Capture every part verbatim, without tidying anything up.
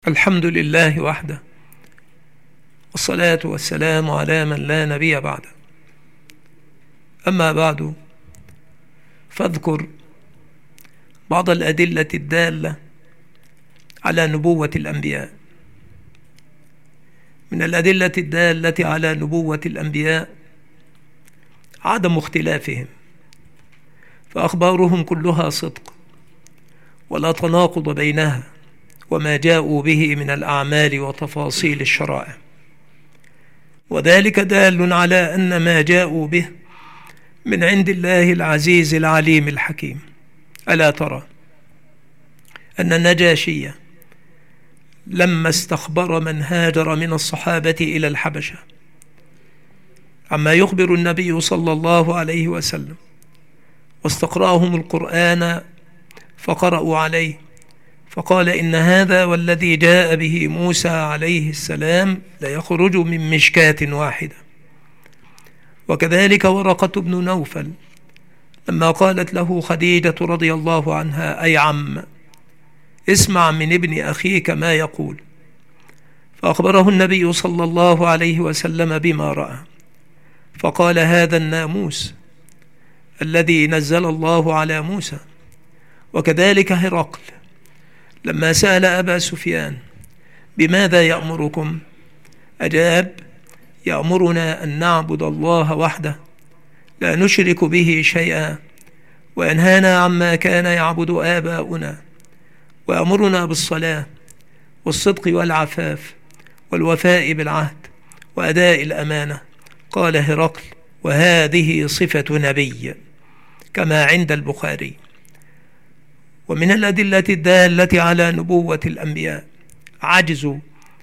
الحمد لله وحده، والصلاة والسلام على من لا نبي بعده. أما بعد، فاذكر بعض الأدلة الدالة على نبوة الأنبياء. من الأدلة الدالة على نبوة الأنبياء عدم اختلافهم، فأخبارهم كلها صدق ولا تناقض بينها وما جاءوا به من الأعمال وتفاصيل الشرائع، وذلك دال على أن ما جاءوا به من عند الله العزيز العليم الحكيم. ألا ترى أن النجاشي لما استخبر من هاجر من الصحابة إلى الحبشة عما يخبر النبي صلى الله عليه وسلم، واستقرأهم القرآن فقرأوا عليه، فقال: إن هذا والذي جاء به موسى عليه السلام ليخرج من مشكاة واحدة. وكذلك ورقة بن نوفل لما قالت له خديجة رضي الله عنها: أي عم، اسمع من ابن أخيك ما يقول. فأخبره النبي صلى الله عليه وسلم بما رأى، فقال: هذا الناموس الذي نزل الله على موسى. وكذلك هرقل لما سأل أبا سفيان: بماذا يأمركم؟ أجاب: يأمرنا أن نعبد الله وحده لا نشرك به شيئا، وينهانا عما كان يعبد آباؤنا، ويأمرنا بالصلاة والصدق والعفاف والوفاء بالعهد وأداء الأمانة. قال هرقل: وهذه صفة نبي، كما عند البخاري. ومن الأدلة الدالة على نبوة الأنبياء عجز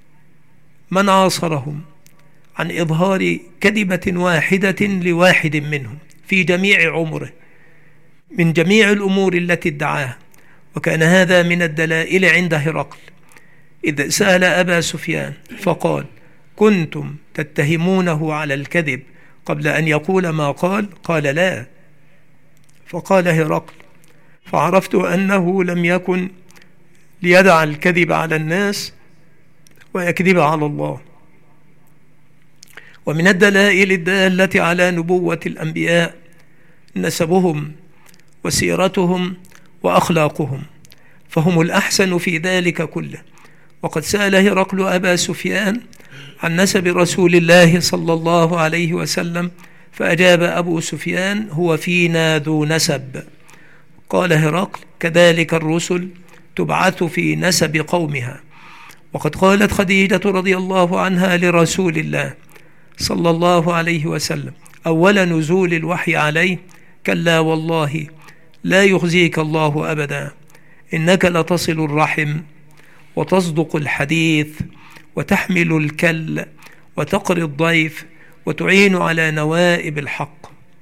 من عاصرهم عن إظهار كذبة واحدة لواحد منهم في جميع عمره من جميع الأمور التي ادعاها. وكان هذا من الدلائل عند هرقل إذ سأل أبا سفيان فقال: كنتم تتهمونه على الكذب قبل أن يقول ما قال؟ قال: لا. فقال هرقل: فعرفت أنه لم يكن ليدع الكذب على الناس ويكذب على الله. ومن الدلائل الدالة على نبوة الأنبياء نسبهم وسيرتهم وأخلاقهم، فهم الأحسن في ذلك كله. وقد سأل هرقل أبا سفيان عن نسب رسول الله صلى الله عليه وسلم، فأجاب أبو سفيان: هو فينا ذو نسب. قال هرقل: كذلك الرسل تبعث في نسب قومها. وقد قالت خديجة رضي الله عنها لرسول الله صلى الله عليه وسلم أول نزول الوحي عليه: كلا والله لا يخزيك الله أبدا، إنك لتصل الرحم وتصدق الحديث وتحمل الكل وتقري الضيف وتعين على نوائب الحق.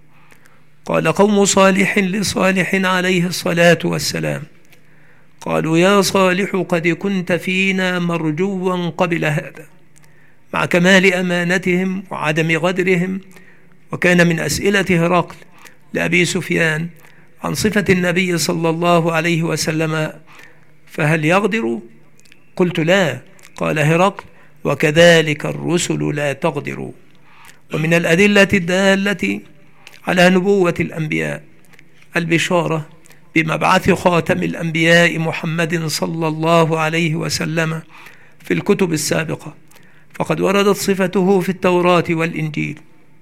قال قوم صالح لصالح عليه الصلاة والسلام: قالوا يا صالح قد كنت فينا مرجوا قبل هذا، مع كمال أمانتهم وعدم غدرهم. وكان من أسئلة هرقل لأبي سفيان عن صفة النبي صلى الله عليه وسلم: فهل يغدر؟ قلت: لا. قال هرقل: وكذلك الرسل لا تغدر. ومن الأدلة الدالة على نبوة الأنبياء البشارة بمبعث خاتم الأنبياء محمد صلى الله عليه وسلم في الكتب السابقة، فقد وردت صفته في التوراة والإنجيل،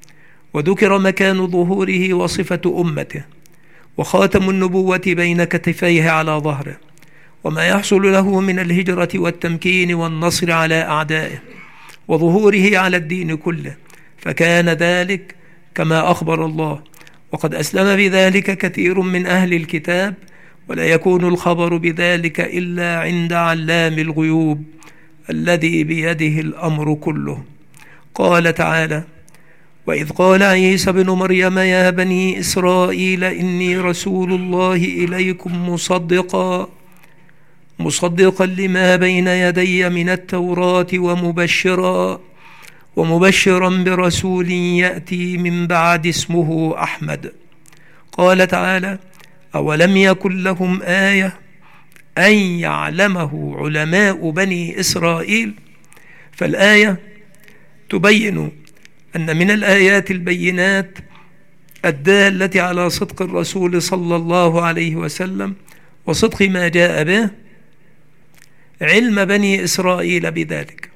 وذكر مكان ظهوره وصفة أمته، وخاتم النبوة بين كتفيه على ظهره، وما يحصل له من الهجرة والتمكين والنصر على أعدائه، وظهوره على الدين كله، فكان ذلك كما أخبر الله. وقد أسلم بذلك كثير من أهل الكتاب، ولا يكون الخبر بذلك إلا عند علام الغيوب الذي بيده الأمر كله. قال تعالى: وإذ قال عيسى بن مريم يا بني إسرائيل إني رسول الله إليكم مصدقا مصدقا لما بين يدي من التوراة ومبشرا ومبشرا برسول يأتي من بعد اسمه أحمد. قال تعالى: أولم يكن لهم آية أن يعلمه علماء بني إسرائيل. فالآية تبين أن من الآيات البينات الدالة على صدق الرسول صلى الله عليه وسلم وصدق ما جاء به علم بني إسرائيل بذلك،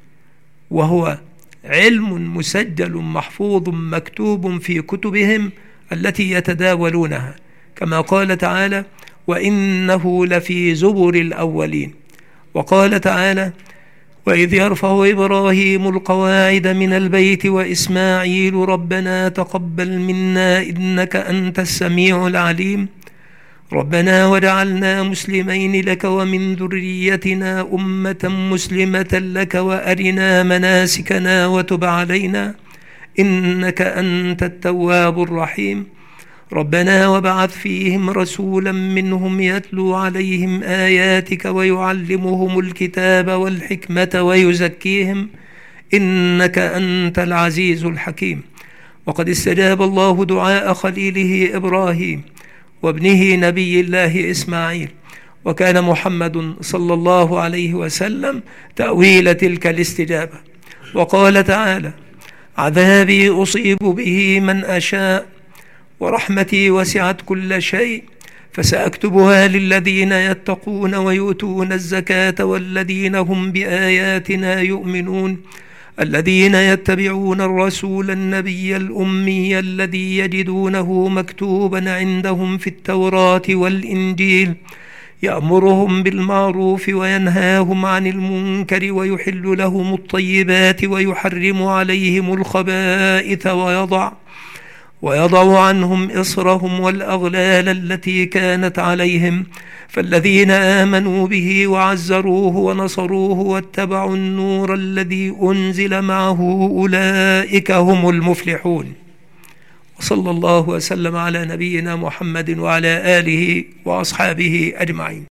وهو علم مسجل محفوظ مكتوب في كتبهم التي يتداولونها، كما قال تعالى: وإنه لفي زبر الأولين. وقال تعالى: وإذ يرفع إبراهيم القواعد من البيت وإسماعيل ربنا تقبل منا إنك أنت السميع العليم ربنا وجعلنا مسلمين لك ومن ذريتنا أمة مسلمة لك وأرنا مناسكنا وتب علينا إنك أنت التواب الرحيم ربنا وابعث فيهم رسولا منهم يتلو عليهم آياتك ويعلمهم الكتاب والحكمة ويزكيهم إنك أنت العزيز الحكيم. وقد استجاب الله دعاء خليله إبراهيم وابنه نبي الله إسماعيل، وكان محمد صلى الله عليه وسلم تأويل تلك الاستجابة. وقال تعالى: عذابي أصيب به من أشاء ورحمتي وسعت كل شيء فسأكتبها للذين يتقون ويؤتون الزكاة والذين هم بآياتنا يؤمنون الذين يتبعون الرسول النبي الأمي الذي يجدونه مكتوبا عندهم في التوراة والإنجيل يأمرهم بالمعروف وينهاهم عن المنكر ويحل لهم الطيبات ويحرم عليهم الخبائث ويضع ويضع عنهم إصرهم والأغلال التي كانت عليهم فالذين آمنوا به وعزروه ونصروه واتبعوا النور الذي أنزل معه أولئك هم المفلحون. وصلى الله وسلم على نبينا محمد وعلى آله وأصحابه أجمعين.